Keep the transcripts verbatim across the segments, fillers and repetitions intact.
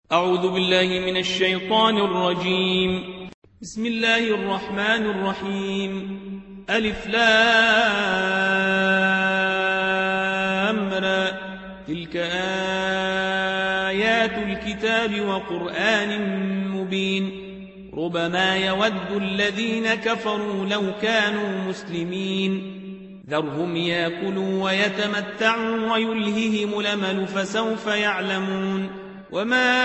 أعوذ بالله من الشيطان الرجيم. بسم الله الرحمن الرحيم. ألف لام را. تلك آيات الكتاب وقرآن مبين. ربما يود الذين كفروا لو كانوا مسلمين. ذرهم يأكلوا ويتمتعوا ويلههم الأمل فسوف يعلمون. وما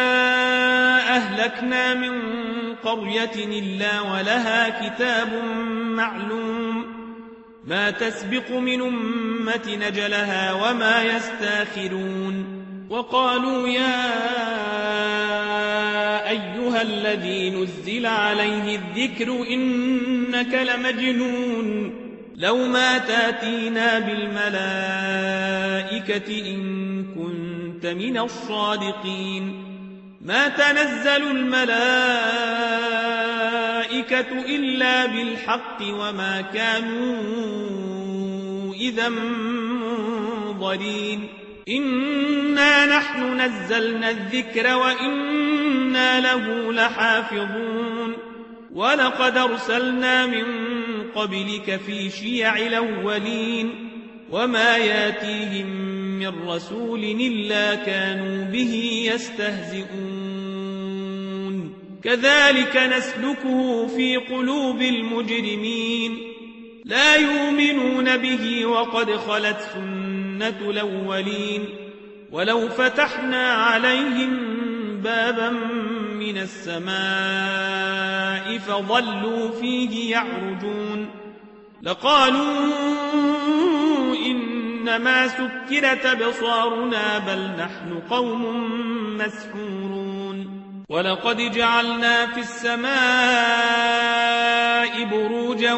أهلكنا من قرية إلا ولها كتاب معلوم ما تسبق من أمة نجلها وما يستاخرون. وقالوا يا أيها الذي نزل عليه الذكر إنك لمجنون لو ما تاتينا بالملائكة إن كنت من الصادقين. ما تنزل الملائكة إلا بالحق وما كانوا إذا منظرين. إنا نحن نزلنا الذكر وإنا له لحافظون. ولقد أرسلنا من قبلك في شيع الأولين وما ياتيهم من رسول إلا كانوا به يستهزئون. كذلك نسلكه في قلوب المجرمين لا يؤمنون به وقد خلت سنة الأولين. ولو فتحنا عليهم بابا من السماء فظلوا فيه يعرجون لقالوا إنما سكرت أبصارنا بل نحن قوم مسحورون. ولقد جعلنا في السماء بروجا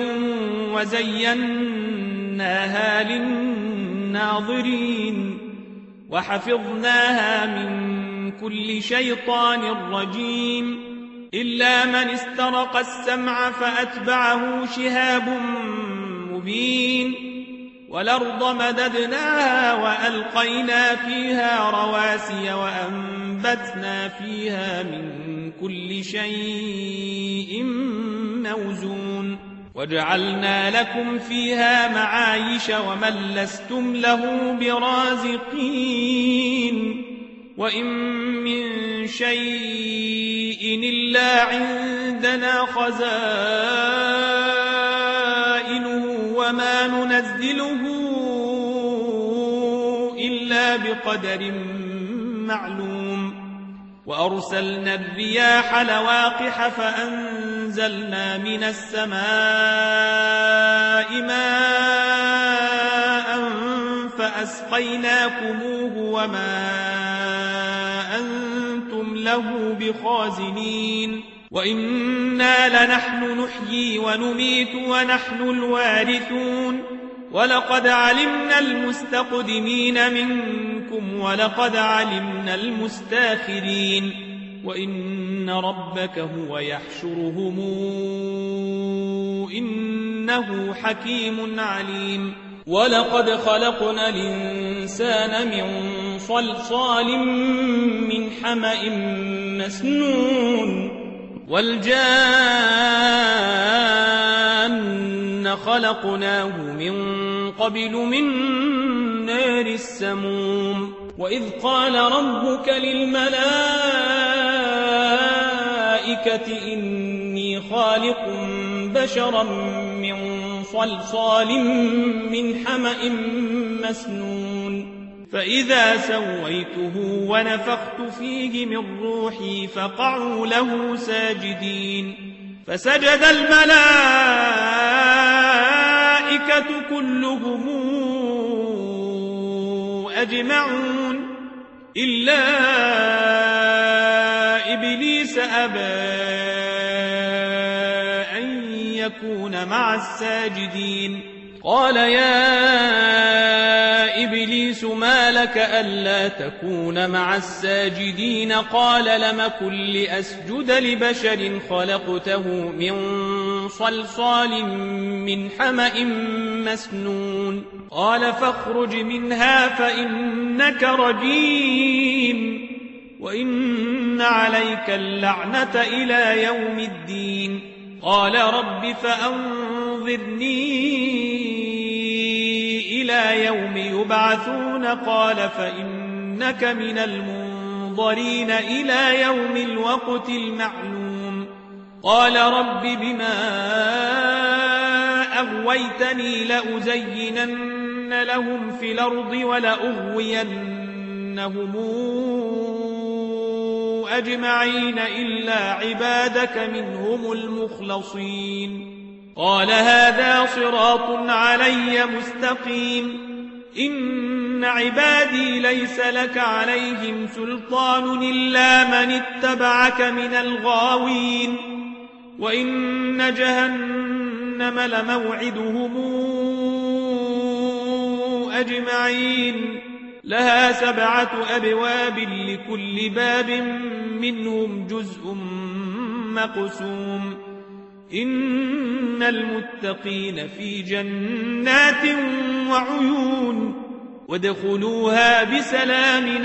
وزيناها للناظرين وحفظناها من كل شيطان رجيم إلا من استرق السمع فأتبعه شهاب مبين. والأرض مددناها وألقينا فيها رواسي وأنبتنا فيها من كل شيء موزون. وجعلنا لكم فيها معايش ومن لستم له برازقين. وإن من شيء إلا عندنا خزائنه وما ننزله إلا بقدر معلوم. وأرسلنا الرياح لواقح فأنزلنا من السماء ماء فأسقيناكموه وما أنتم له بخازنين. وإنا لنحن نحيي ونميت ونحن الوارثون. ولقد علمنا المستقدمين منكم ولقد علمنا المستاخرين. وإن ربك هو يحشرهم إنه حكيم عليم. ولقد خلقنا الإنسان من صلصال من حمأ مسنون. والجان خلقناه من قبل من نار السموم. وإذ قال ربك للملائكة إني خالق بشرا من صلصال من حمأ مسنون. فإذا سويته ونفخت فيه من روحي فقعوا له ساجدين. فسجد الملائكة كلهم أجمعون إلا إبليس أبى أن يكون مع الساجدين. قال يا إبليس ما لك ألا تكون مع الساجدين؟ قال لم كن لأسجد لبشر خلقته من صلصال من حمأ مسنون. قال فاخرج منها فإنك رجيم وإن عليك اللعنة إلى يوم الدين قال رب فأنظرني إلى يوم يبعثون قال فإنك من المنظرين إلى يوم الوقت المعلوم قال رب بما أغويتني لأزينن لهم في الأرض ولأغوينهم أجمعين إلا عبادك منهم المخلصين قال هذا صراط علي مستقيم إن عبادي ليس لك عليهم سلطان إلا من اتبعك من الغاوين وإن جهنم لموعدهم أجمعين لها سبعة أبواب لكل باب منهم جزء مقسوم إن المتقين في جنات وعيون وادخلوها بسلام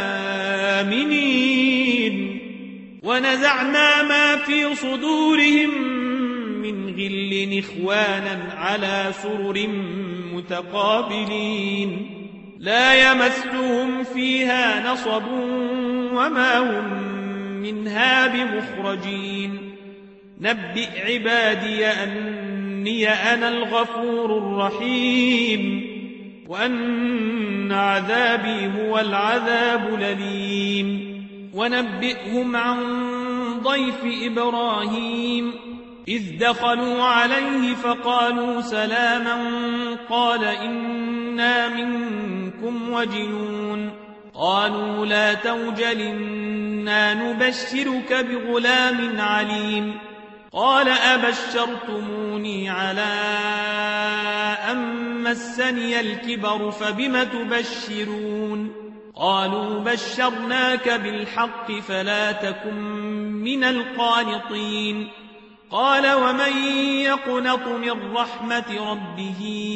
آمنين ونزعنا ما في صدورهم من غل إخوانا على سرر متقابلين لا يمسهم فيها نصب وما هم منها بمخرجين نبئ عبادي أني أنا الغفور الرحيم وأن عذابي هو العذاب الأليم ونبئهم عن ضيف إبراهيم إذ دخلوا عليه فقالوا سلاما قال إنا منكم وجلون قالوا لا توجل إنا نبشرك بغلام عليم قال أبشرتموني على أن مسني الكبر فبم تبشرون قالوا بشرناك بالحق فلا تكن من القانطين قال ومن يقنط من رحمة ربه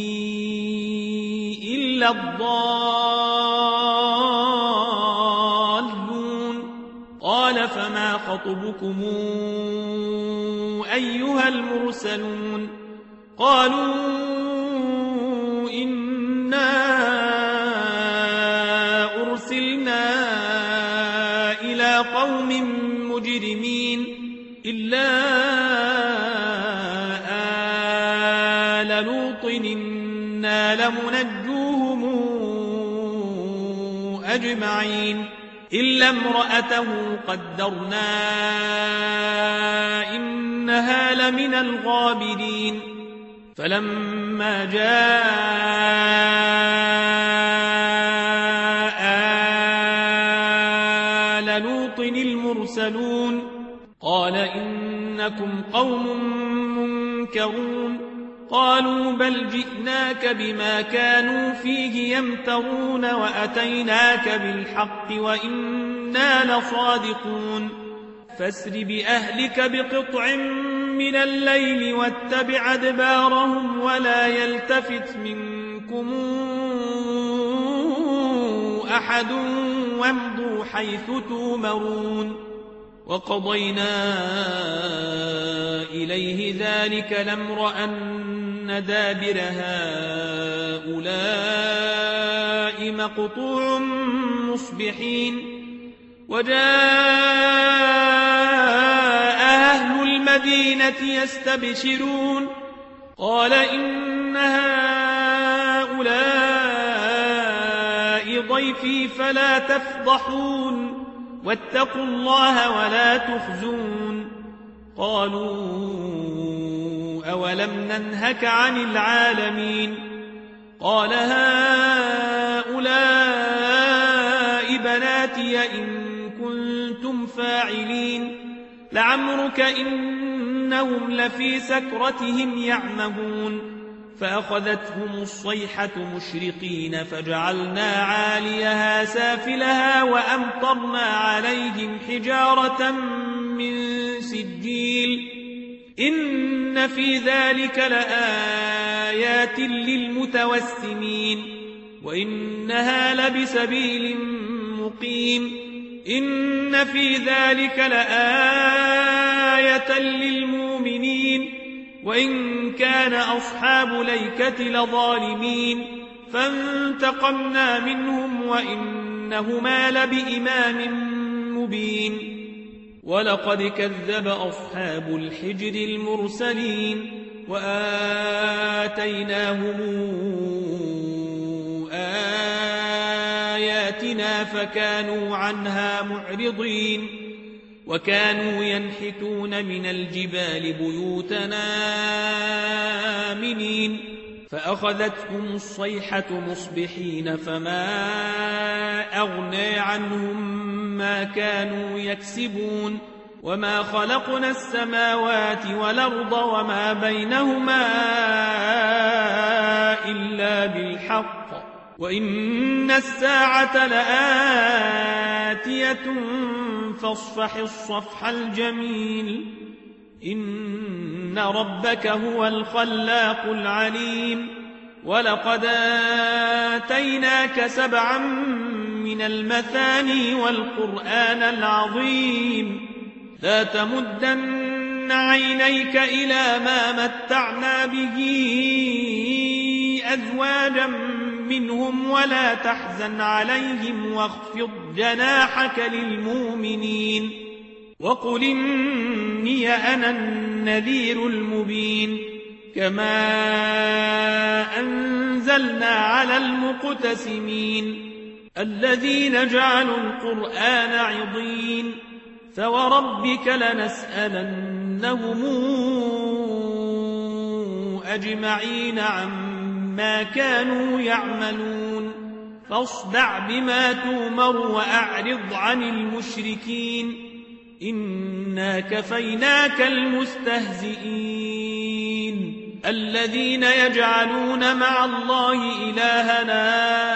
إلا الضالون قال فما خطبكم أيها المرسلون قالوا إنا أرسلنا إلى قوم مجرمين إلا آل لوط إنا لمنجوهم أجمعين إلا امرأته قدرنا إنها لمن الغابرين فلما جاء آل لوط المرسلون قال إنكم قوم منكرون قالوا بل جئناك بما كانوا فيه يمترون وأتيناك بالحق وإنا لصادقون فاسر بأهلك بقطع من الليل واتبع أدبارهم ولا يلتفت منكم أحد وامضوا حيث تومرون وقضينا إليه ذلك الأمر أن دابر هؤلاء مقطوع مصبحين وجاء أهل المدينة يستبشرون قال إن هؤلاء ضيفي فلا تفضحون واتقوا الله ولا تخزون قالوا أولم ننهك عن العالمين قال هؤلاء بناتي إن كنتم فاعلين لعمرك إنهم لفي سكرتهم يعمهون فأخذتهم الصيحة مشرقين فجعلنا عاليها سافلها وأمطرنا عليهم حجارة من سجيل إن في ذلك لآيات للمتوسمين وإنها لبسبيل مقيم إن في ذلك لآية للمؤمنين وإن كان أصحاب ليكة لظالمين فانتقمنا منهم وإنهما لبإمام مبين ولقد كذب أصحاب الحجر المرسلين وآتيناهم آياتنا فكانوا عنها معرضين وكانوا ينحتون من الجبال بيوتنا آمنين فأخذتهم الصيحة مصبحين فما أغنى عنهم ما كانوا يكسبون وما خلقنا السماوات والأرض وما بينهما إلا بالحق وإن الساعة لآتية فاصفح الصفح الجميل إن ربك هو الخلاق العليم ولقد آتيناك سبعا من المثاني والقرآن العظيم لا تمدن عينيك إلى ما متعنا به أزواجا منهم ولا تحزن عليهم واخفض جناحك للمؤمنين وقل إني أنا النذير المبين كما أنزلنا على المقتسمين الذين جعلوا القرآن عضين فوربك لنسألنهم أجمعين عما كانوا يعملون فاصدع بما تؤمر وأعرض عن المشركين إنا كفيناك المستهزئين الذين يجعلون مع الله إلهنا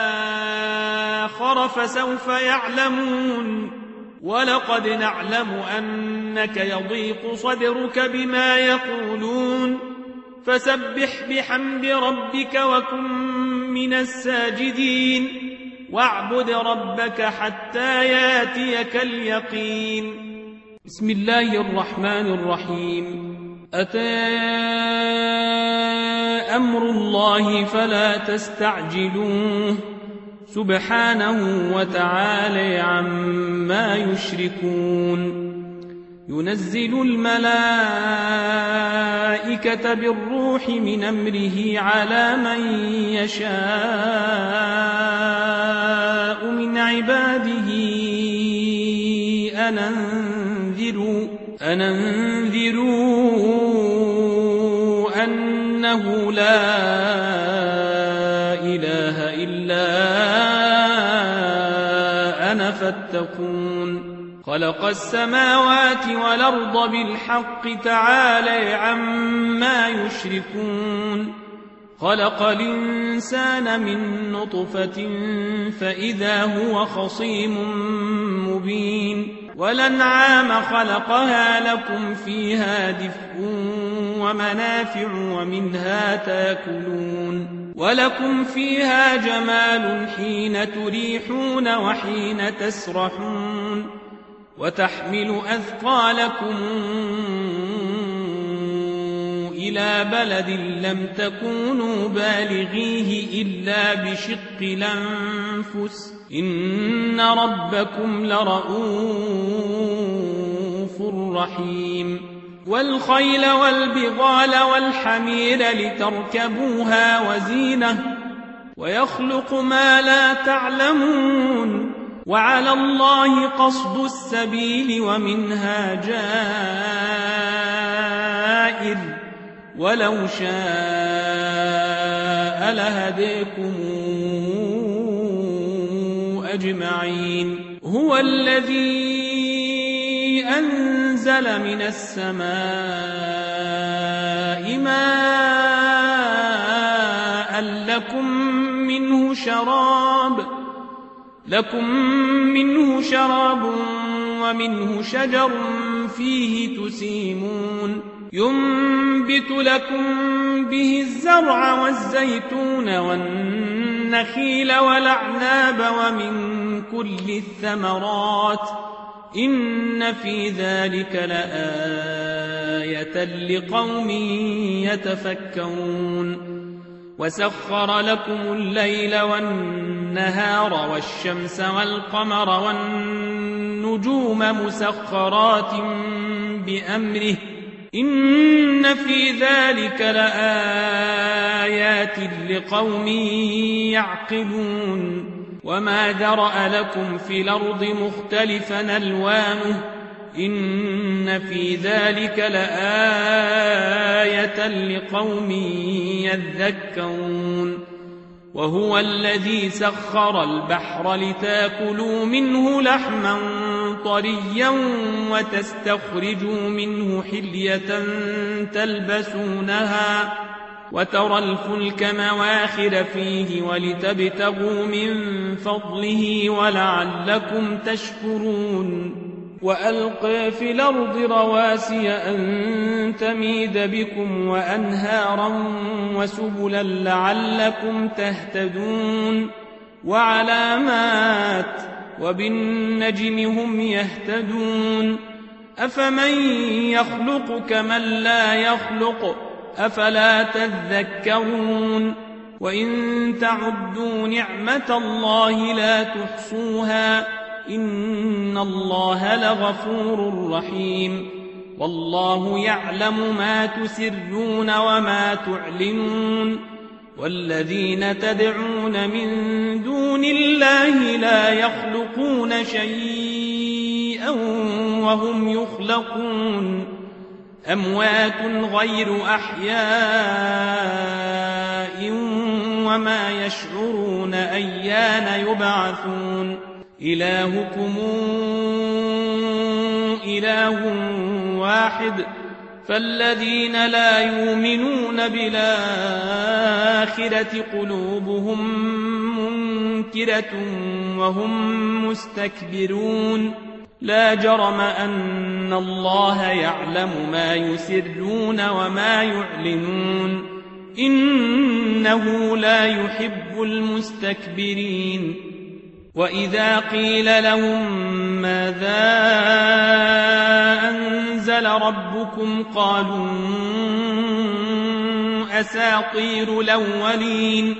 آخر فسوف يعلمون ولقد نعلم أنك يضيق صدرك بما يقولون فسبح بحمد ربك وكن من الساجدين واعبد ربك حتى ياتيك اليقين بسم الله الرحمن الرحيم أتى أمر الله فلا تستعجلوه سبحانه وتعالى عما يشركون ينزل الملائكة بالروح من أمره على من يشاء من عباده أن أنذروا أن أنذروا أنه لا إله إلا أنا فاتقون خلق السماوات والأرض بالحق تعالى عما يشركون خلق الإنسان من نطفة فإذا هو خصيم مبين والأنعام خلقها لكم فيها دفء ومنافع ومنها تاكلون ولكم فيها جمال حين تريحون وحين تسرحون وتحمل أثقالكم إلى بلد لم تكونوا بالغيه إلا بشق الأنفس إن ربكم لرؤوف رحيم والخيل والبغال والحمير لتركبوها وزينة ويخلق ما لا تعلمون وعلى الله قصد السبيل ومنها جائر ولو شاء لهديكم أجمعين هو الذي أنزل من السماء ماء لكم منه شراب لكم منه شراب ومنه شجر فيه تسيمون ينبت لكم به الزرع والزيتون والنخيل والأعناب ومن كل الثمرات إن في ذلك لآية لقوم يتفكرون وسخر لكم الليل والنهار والشمس والقمر والنجوم مسخرات بأمره إن في ذلك لآيات لقوم يعقلون وما ذرأ لكم في الأرض مختلفا ألوانه إن في ذلك لآية لقوم يذكرون وهو الذي سخر البحر لتاكلوا منه لحما طريا وتستخرجوا منه حلية تلبسونها وترى الفلك مواخر فيه ولتبتغوا من فضله ولعلكم تشكرون وألقى في الأرض رواسي أن تميد بكم وأنهارا وسبلا لعلكم تهتدون وعلامات وبالنجم هم يهتدون أفمن يخلق كمن لا يخلق أفلا تذكرون وإن تعدوا نعمة الله لا تحصوها إن الله لغفور رحيم والله يعلم ما تسرون وما تعلنون والذين تدعون من دون الله لا يخلقون شيئا وهم يخلقون أموات غير أحياء وما يشعرون أيان يبعثون إلهكم إله واحد فالذين لا يؤمنون بالآخرة قلوبهم منكرة وهم مستكبرون لا جرم أن الله يعلم ما يسرون وما يعلنون إنه لا يحب المستكبرين وإذا قيل لهم ماذا أنزل ربكم قالوا أساطير الأولين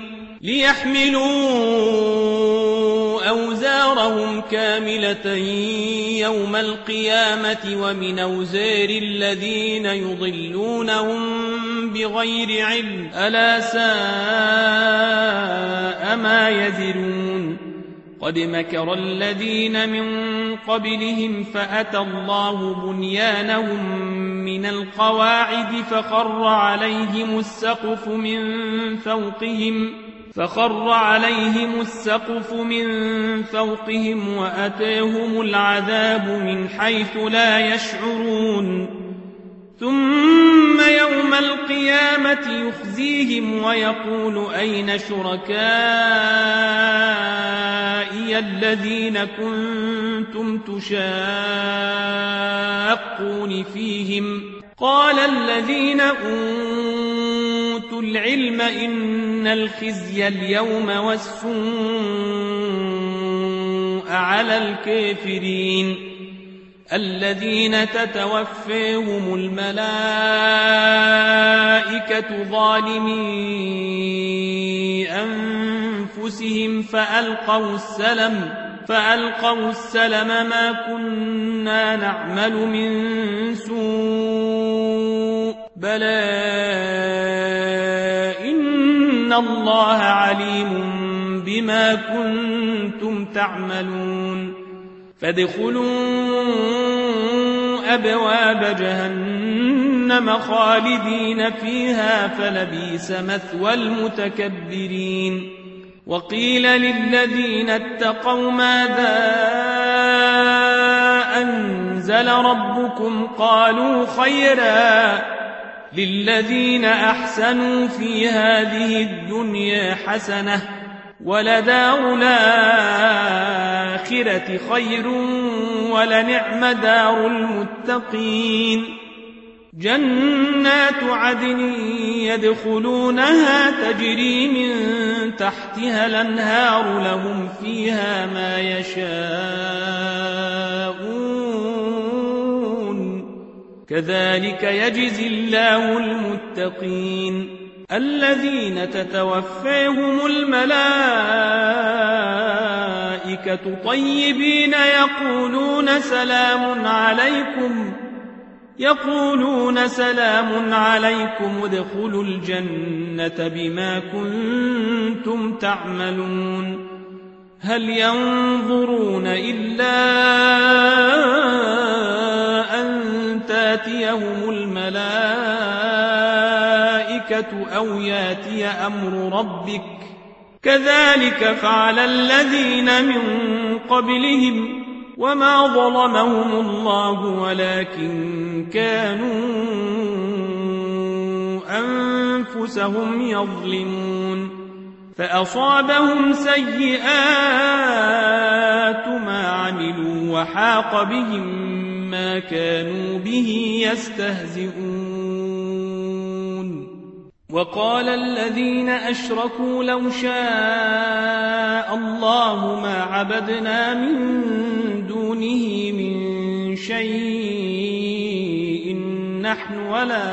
ليحملوا أوزارهم كاملة يوم القيامة ومن أوزار الذين يضلونهم بغير علم ألا ساء ما يزرون قد مكر الذين من قبلهم فأتى الله بنيانهم من القواعد فخر عليهم السقف من فوقهم فخر عليهم السقف من فوقهم وأتاهم العذاب من حيث لا يشعرون ثم يوم القيامة يخزيهم ويقول أين شركائي الذين كنتم تشاقون فيهم قال الذين أوتوا العلم إن الخزي اليوم والسوء على الكافرين الذين تتوفاهم الملائكة ظالمي أنفسهم فألقوا السلم فألقوا السلم ما كنا نعمل من سوء بلى إن الله عليم بما كنتم تعملون فادخلوا أبواب جهنم خالدين فيها فلبئس مثوى المتكبرين وقيل للذين اتقوا ماذا أنزل ربكم قالوا خيرا للذين أحسنوا في هذه الدنيا حسنة ولدار الآخرة خير ولنعم دار المتقين جنات عدن يدخلونها تجري من تحتها الأنهار لهم فيها ما يشاءون كذلك يجزي الله المتقين الذين تتوفاهم الملائكة طيبين يقولون سلام عليكم يقولون سلام عليكم ادخلوا الجنة بما كنتم تعملون هل ينظرون إلا أن تاتيهم الملائكة أو ياتي أمر ربك كذلك فعل الذين من قبلهم وما ظلمهم الله ولكن كانوا أنفسهم يظلمون فأصابهم سيئات ما عملوا وحاق بهم ما كانوا به يستهزئون وقال الذين أشركوا لو شاء الله ما عبدنا من دونه من شيء نحن ولا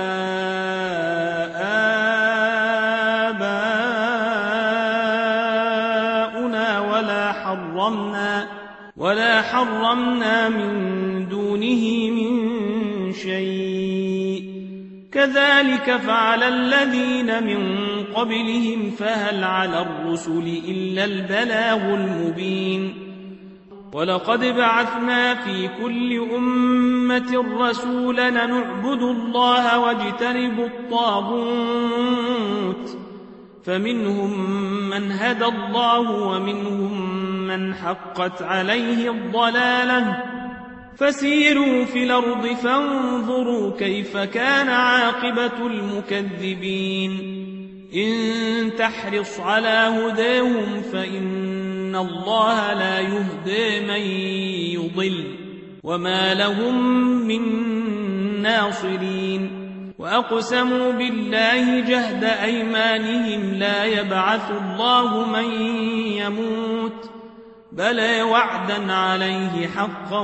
آباؤنا ولا حرمنا ولا حرمنا من دونه من شيء كذلك فعل الذين من قبلهم فهل على الرسل إلا البلاغ المبين ولقد بعثنا في كل أمة رسولا نعبد الله واجتنب الطاغوت فمنهم من هدى الله ومنهم من حقت عليه الضلالة فسيروا في الأرض فانظروا كيف كان عاقبة المكذبين إن تحرص على هداهم فإن الله لا يهدي من يضل وما لهم من ناصرين وأقسموا بالله جهد أيمانهم لا يبعث الله من يموت بلى وعدا عليه حقا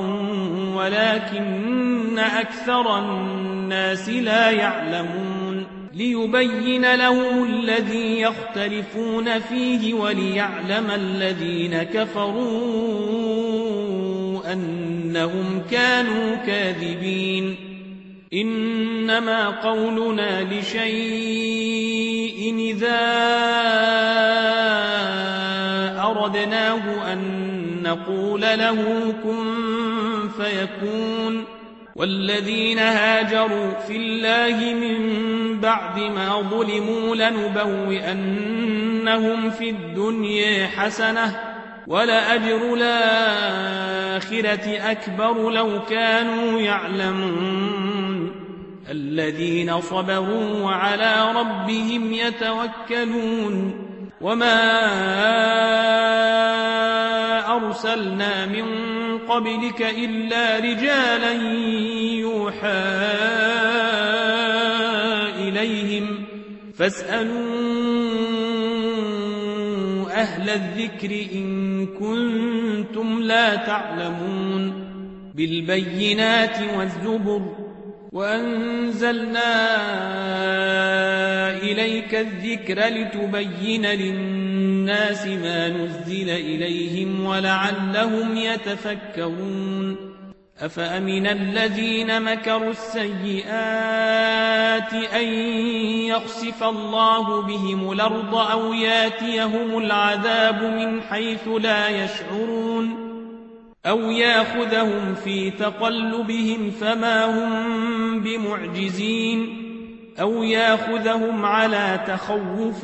ولكن أكثر الناس لا يعلمون ليبين لهم الذي يختلفون فيه وليعلم الذين كفروا أنهم كانوا كاذبين إنما قولنا لشيء إذا أردناه أن نقول له كن فيكون والذين هاجروا في الله من بعد ما ظلموا لنبوئنهم في الدنيا حسنة ولأجر الآخرة أكبر لو كانوا يعلمون الذين صبروا وعلى ربهم يتوكلون وما أرسلنا من قبلك إلا رجالا يوحى إليهم فاسألوا أهل الذكر إن كنتم لا تعلمون بالبينات والزبر وأنزلنا إليك الذكر لتبين للناس ما نزل إليهم ولعلهم يتفكرون أفأمن الذين مكروا السيئات أن يخسف الله بهم الأرض أو ياتيهم العذاب من حيث لا يشعرون أو ياخذهم في تقلبهم فما هم بمعجزين أو ياخذهم على تخوف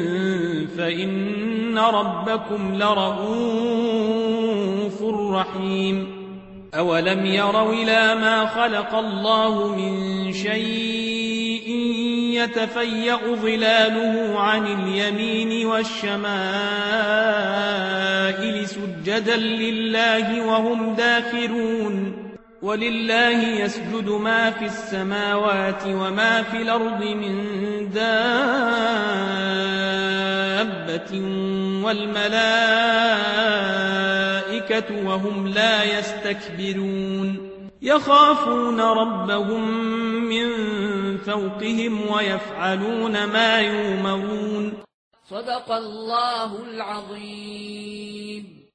فإن ربكم لرؤوف رحيم أولم يروا إلى ما خلق الله من شيء يتفيأ ظلاله عن اليمين والشمائل سجدا لله وهم داخرون ولله يسجد ما في السماوات وما في الأرض من دابة والملائكة وهم لا يستكبرون يخافون ربهم من فوقهم ويفعلون ما يؤمرون. صدق الله العظيم.